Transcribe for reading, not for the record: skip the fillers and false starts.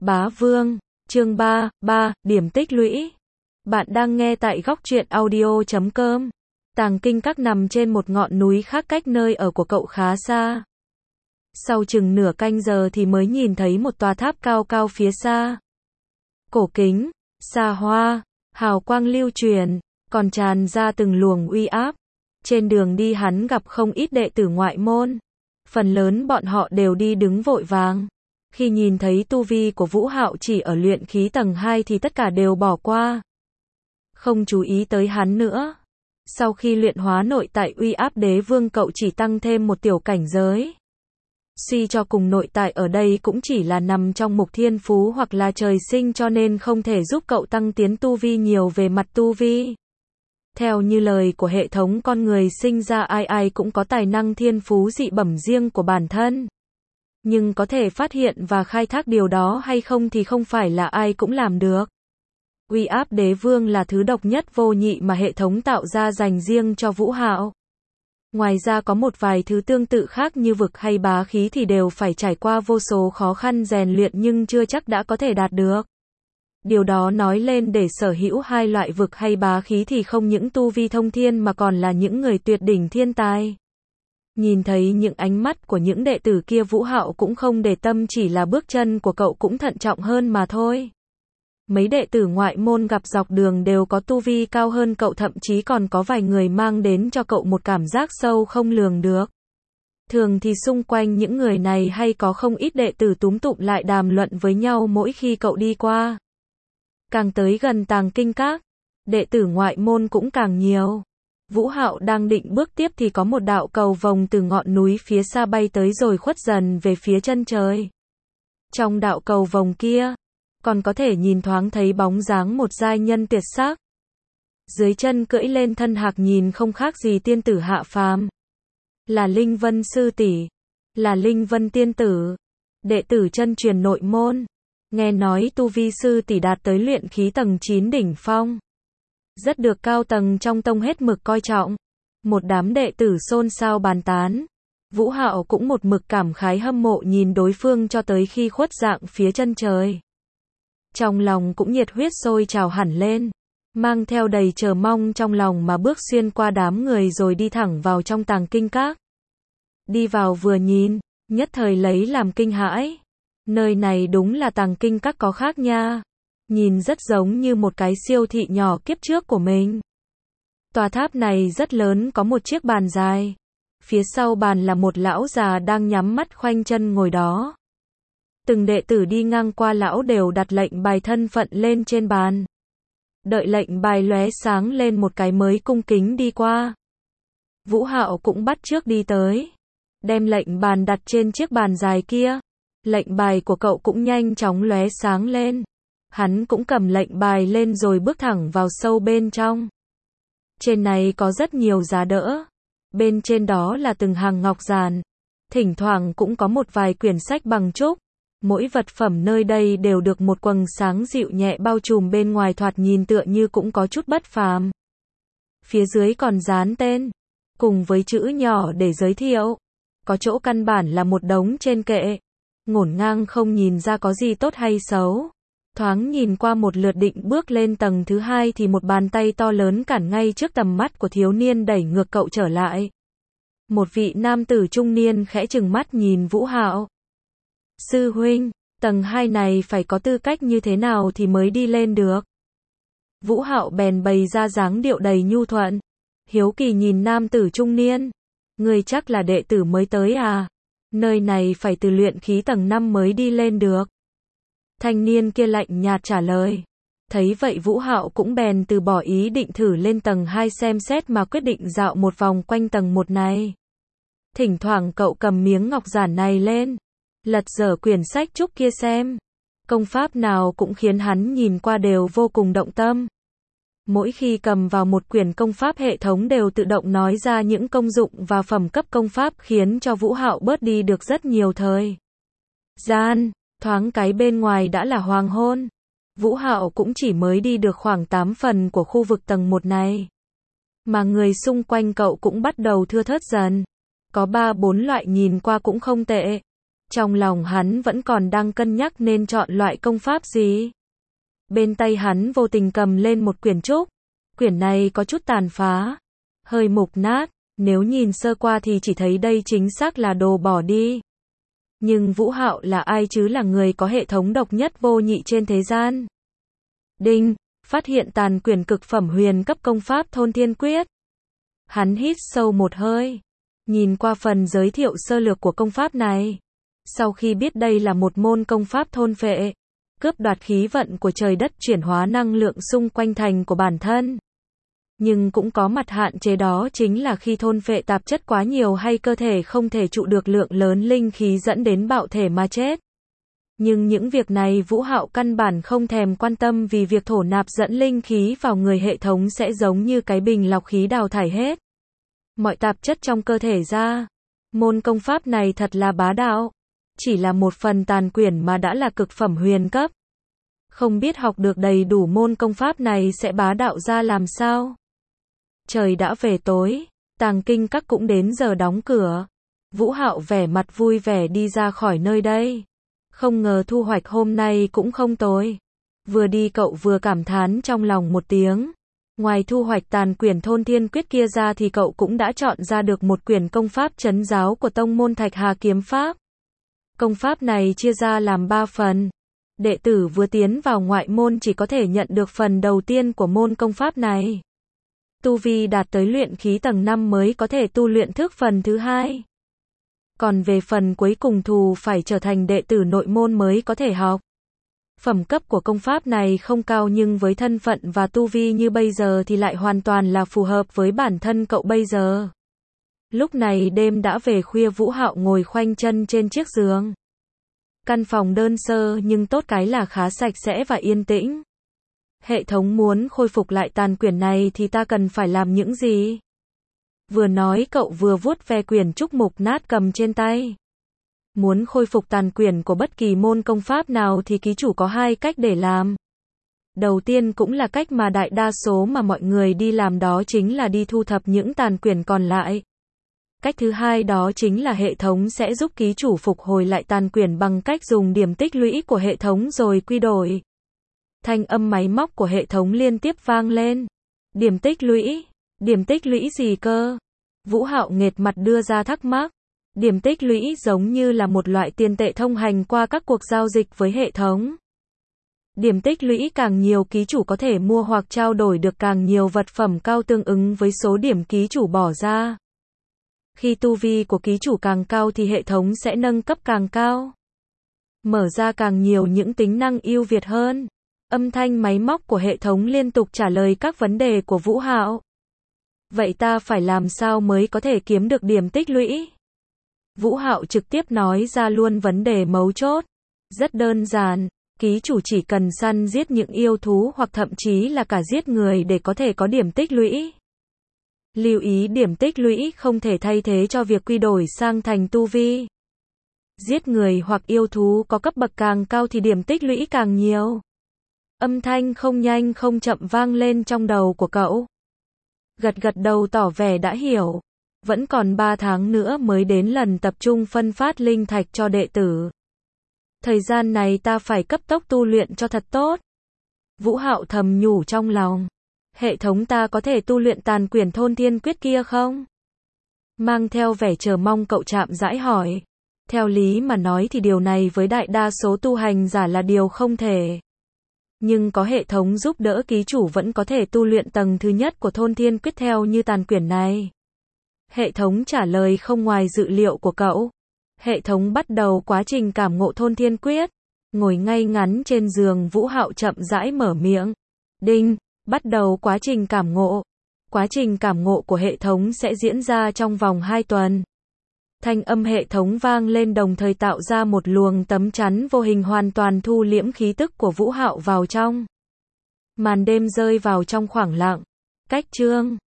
Bá Vương, chương 3, điểm tích lũy. Bạn đang nghe tại góc truyện audio.com. Tàng Kinh Các nằm trên một ngọn núi khác cách nơi ở của cậu khá xa. Sau chừng nửa canh giờ thì mới nhìn thấy một tòa tháp cao cao phía xa. Cổ kính, xa hoa, hào quang lưu truyền, còn tràn ra từng luồng uy áp. Trên đường đi hắn gặp không ít đệ tử ngoại môn. Phần lớn bọn họ đều đi đứng vội vàng. Khi nhìn thấy tu vi của Vũ Hạo chỉ ở luyện khí tầng 2 thì tất cả đều bỏ qua. Không chú ý tới hắn nữa. Sau khi luyện hóa nội tại uy áp đế vương cậu chỉ tăng thêm một tiểu cảnh giới. Suy cho cùng nội tại ở đây cũng chỉ là nằm trong mục thiên phú hoặc là trời sinh cho nên không thể giúp cậu tăng tiến tu vi nhiều về mặt tu vi. Theo như lời của hệ thống con người sinh ra ai ai cũng có tài năng thiên phú dị bẩm riêng của bản thân. Nhưng có thể phát hiện và khai thác điều đó hay không thì không phải là ai cũng làm được. Uy áp đế vương là thứ độc nhất vô nhị mà hệ thống tạo ra dành riêng cho Vũ Hạo. Ngoài ra có một vài thứ tương tự khác như vực hay bá khí thì đều phải trải qua vô số khó khăn rèn luyện nhưng chưa chắc đã có thể đạt được. Điều đó nói lên để sở hữu hai loại vực hay bá khí thì không những tu vi thông thiên mà còn là những người tuyệt đỉnh thiên tài. Nhìn thấy những ánh mắt của những đệ tử kia Vũ Hạo cũng không để tâm, chỉ là bước chân của cậu cũng thận trọng hơn mà thôi. Mấy đệ tử ngoại môn gặp dọc đường đều có tu vi cao hơn cậu, thậm chí còn có vài người mang đến cho cậu một cảm giác sâu không lường được. Thường thì xung quanh những người này hay có không ít đệ tử túm tụm lại đàm luận với nhau mỗi khi cậu đi qua. Càng tới gần Tàng Kinh Các, đệ tử ngoại môn cũng càng nhiều. Vũ Hạo đang định bước tiếp thì có một đạo cầu vồng từ ngọn núi phía xa bay tới rồi khuất dần về phía chân trời. Trong đạo cầu vồng kia, còn có thể nhìn thoáng thấy bóng dáng một giai nhân tuyệt sắc. Dưới chân cưỡi lên thân hạc nhìn không khác gì tiên tử hạ phàm. Là Linh Vân sư tỷ, là Linh Vân tiên tử, đệ tử chân truyền nội môn. Nghe nói tu vi sư tỷ đạt tới luyện khí tầng 9 đỉnh phong. Rất được cao tầng trong tông hết mực coi trọng. Một đám đệ tử xôn xao bàn tán. Vũ Hạo cũng một mực cảm khái hâm mộ nhìn đối phương cho tới khi khuất dạng phía chân trời. Trong lòng cũng nhiệt huyết sôi trào hẳn lên. Mang theo đầy chờ mong trong lòng mà bước xuyên qua đám người rồi đi thẳng vào trong Tàng Kinh Các. Đi vào vừa nhìn, nhất thời lấy làm kinh hãi. Nơi này đúng là Tàng Kinh Các có khác nha. Nhìn rất giống như một cái siêu thị nhỏ kiếp trước của mình. Tòa tháp này rất lớn, có một chiếc bàn dài. Phía sau bàn là một lão già đang nhắm mắt khoanh chân ngồi đó. Từng đệ tử đi ngang qua lão đều đặt lệnh bài thân phận lên trên bàn. Đợi lệnh bài lóe sáng lên một cái mới cung kính đi qua. Vũ Hạo cũng bắt chước đi tới. Đem lệnh bàn đặt trên chiếc bàn dài kia. Lệnh bài của cậu cũng nhanh chóng lóe sáng lên. Hắn cũng cầm lệnh bài lên rồi bước thẳng vào sâu bên trong. Trên này có rất nhiều giá đỡ. Bên trên đó là từng hàng ngọc giản. Thỉnh thoảng cũng có một vài quyển sách bằng trúc. Mỗi vật phẩm nơi đây đều được một quầng sáng dịu nhẹ bao trùm, bên ngoài thoạt nhìn tựa như cũng có chút bất phàm. Phía dưới còn dán tên, cùng với chữ nhỏ để giới thiệu. Có chỗ căn bản là một đống trên kệ. Ngổn ngang không nhìn ra có gì tốt hay xấu. Thoáng nhìn qua một lượt định bước lên tầng thứ 2 thì một bàn tay to lớn cản ngay trước tầm mắt của thiếu niên, đẩy ngược cậu trở lại. Một vị nam tử trung niên khẽ trừng mắt nhìn Vũ Hạo. Sư huynh, tầng 2 này phải có tư cách như thế nào thì mới đi lên được? Vũ Hạo bèn bày ra dáng điệu đầy nhu thuận. Hiếu kỳ nhìn nam tử trung niên. Người chắc là đệ tử mới tới à? Nơi này phải từ luyện khí tầng 5 mới đi lên được. Thanh niên kia lạnh nhạt trả lời. Thấy vậy Vũ Hạo cũng bèn từ bỏ ý định thử lên tầng 2 xem xét mà quyết định dạo một vòng quanh tầng 1 này. Thỉnh thoảng cậu cầm miếng ngọc giản này lên, lật dở quyển sách trúc kia xem. Công pháp nào cũng khiến hắn nhìn qua đều vô cùng động tâm. Mỗi khi cầm vào một quyển công pháp, hệ thống đều tự động nói ra những công dụng và phẩm cấp công pháp, khiến cho Vũ Hạo bớt đi được rất nhiều thời gian. Thoáng cái bên ngoài đã là hoàng hôn. Vũ Hạo cũng chỉ mới đi được khoảng 8 phần của khu vực tầng 1 này. Mà người xung quanh cậu cũng bắt đầu thưa thớt dần. Có 3-4 loại nhìn qua cũng không tệ. Trong lòng hắn vẫn còn đang cân nhắc nên chọn loại công pháp gì. Bên tay hắn vô tình cầm lên một quyển trúc. Quyển này có chút tàn phá, hơi mục nát, nếu nhìn sơ qua thì chỉ thấy đây chính xác là đồ bỏ đi. Nhưng Vũ Hạo là ai chứ, là người có hệ thống độc nhất vô nhị trên thế gian. Đinh, phát hiện tàn quyển cực phẩm huyền cấp công pháp Thôn Thiên Quyết. Hắn hít sâu một hơi, nhìn qua phần giới thiệu sơ lược của công pháp này. Sau khi biết đây là một môn công pháp thôn phệ, cướp đoạt khí vận của trời đất, chuyển hóa năng lượng xung quanh thành của bản thân. Nhưng cũng có mặt hạn chế, đó chính là khi thôn phệ tạp chất quá nhiều hay cơ thể không thể trụ được lượng lớn linh khí dẫn đến bạo thể mà chết. Nhưng những việc này Vũ Hạo căn bản không thèm quan tâm, vì việc thổ nạp dẫn linh khí vào người hệ thống sẽ giống như cái bình lọc khí đào thải hết mọi tạp chất trong cơ thể ra. Môn công pháp này thật là bá đạo. Chỉ là một phần tàn quyển mà đã là cực phẩm huyền cấp. Không biết học được đầy đủ môn công pháp này sẽ bá đạo ra làm sao. Trời đã về tối, Tàng Kinh Các cũng đến giờ đóng cửa. Vũ Hạo vẻ mặt vui vẻ đi ra khỏi nơi đây. Không ngờ thu hoạch hôm nay cũng không tồi. Vừa đi cậu vừa cảm thán trong lòng một tiếng. Ngoài thu hoạch tàn quyển Thôn Thiên Quyết kia ra thì cậu cũng đã chọn ra được một quyển công pháp trấn giáo của tông môn Thạch Hà Kiếm Pháp. Công pháp này chia ra làm 3 phần. Đệ tử vừa tiến vào ngoại môn chỉ có thể nhận được phần đầu tiên của môn công pháp này. Tu vi đạt tới luyện khí tầng 5 mới có thể tu luyện thức phần thứ 2. Còn về phần cuối cùng phải trở thành đệ tử nội môn mới có thể học. Phẩm cấp của công pháp này không cao, nhưng với thân phận và tu vi như bây giờ thì lại hoàn toàn là phù hợp với bản thân cậu bây giờ. Lúc này đêm đã về khuya, Vũ Hạo ngồi khoanh chân trên chiếc giường. Căn phòng đơn sơ nhưng tốt cái là khá sạch sẽ và yên tĩnh. Hệ thống muốn khôi phục lại tàn quyển này thì ta cần phải làm những gì? Vừa nói cậu vừa vuốt ve quyển trúc mục nát cầm trên tay. Muốn khôi phục tàn quyển của bất kỳ môn công pháp nào thì ký chủ có 2 cách để làm. Đầu tiên cũng là cách mà đại đa số mà mọi người đi làm, đó chính là đi thu thập những tàn quyển còn lại. Cách thứ hai đó chính là hệ thống sẽ giúp ký chủ phục hồi lại tàn quyển bằng cách dùng điểm tích lũy của hệ thống rồi quy đổi. Thanh âm máy móc của hệ thống liên tiếp vang lên. Điểm tích lũy? Điểm tích lũy gì cơ? Vũ Hạo nghệt mặt đưa ra thắc mắc. Điểm tích lũy giống như là một loại tiền tệ thông hành qua các cuộc giao dịch với hệ thống. Điểm tích lũy càng nhiều, ký chủ có thể mua hoặc trao đổi được càng nhiều vật phẩm cao tương ứng với số điểm ký chủ bỏ ra. Khi tu vi của ký chủ càng cao thì hệ thống sẽ nâng cấp càng cao, mở ra càng nhiều những tính năng ưu việt hơn. Âm thanh máy móc của hệ thống liên tục trả lời các vấn đề của Vũ Hạo. Vậy ta phải làm sao mới có thể kiếm được điểm tích lũy? Vũ Hạo trực tiếp nói ra luôn vấn đề mấu chốt. Rất đơn giản, ký chủ chỉ cần săn giết những yêu thú hoặc thậm chí là cả giết người để có thể có điểm tích lũy. Lưu ý, điểm tích lũy không thể thay thế cho việc quy đổi sang thành tu vi. Giết người hoặc yêu thú có cấp bậc càng cao thì điểm tích lũy càng nhiều. Âm thanh không nhanh không chậm vang lên trong đầu của cậu. Gật gật đầu tỏ vẻ đã hiểu. Vẫn còn 3 tháng nữa mới đến lần tập trung phân phát linh thạch cho đệ tử. Thời gian này ta phải cấp tốc tu luyện cho thật tốt. Vũ Hạo thầm nhủ trong lòng. Hệ thống ta có thể tu luyện tàn quyển Thôn Thiên Quyết kia không? Mang theo vẻ chờ mong cậu chạm rãi hỏi. Theo lý mà nói thì điều này với đại đa số tu hành giả là điều không thể. Nhưng có hệ thống giúp đỡ, ký chủ vẫn có thể tu luyện tầng thứ nhất của Thôn Thiên Quyết theo như tàn quyển này. Hệ thống trả lời không ngoài dự liệu của cậu. Hệ thống bắt đầu quá trình cảm ngộ Thôn Thiên Quyết. Ngồi ngay ngắn trên giường, Vũ Hạo chậm rãi mở miệng. Đinh, bắt đầu quá trình cảm ngộ. Quá trình cảm ngộ của hệ thống sẽ diễn ra trong vòng 2 tuần. Thanh âm hệ thống vang lên đồng thời tạo ra một luồng tấm chắn vô hình hoàn toàn thu liễm khí tức của Vũ Hạo vào trong. Màn đêm rơi vào trong khoảng lặng. Cách chương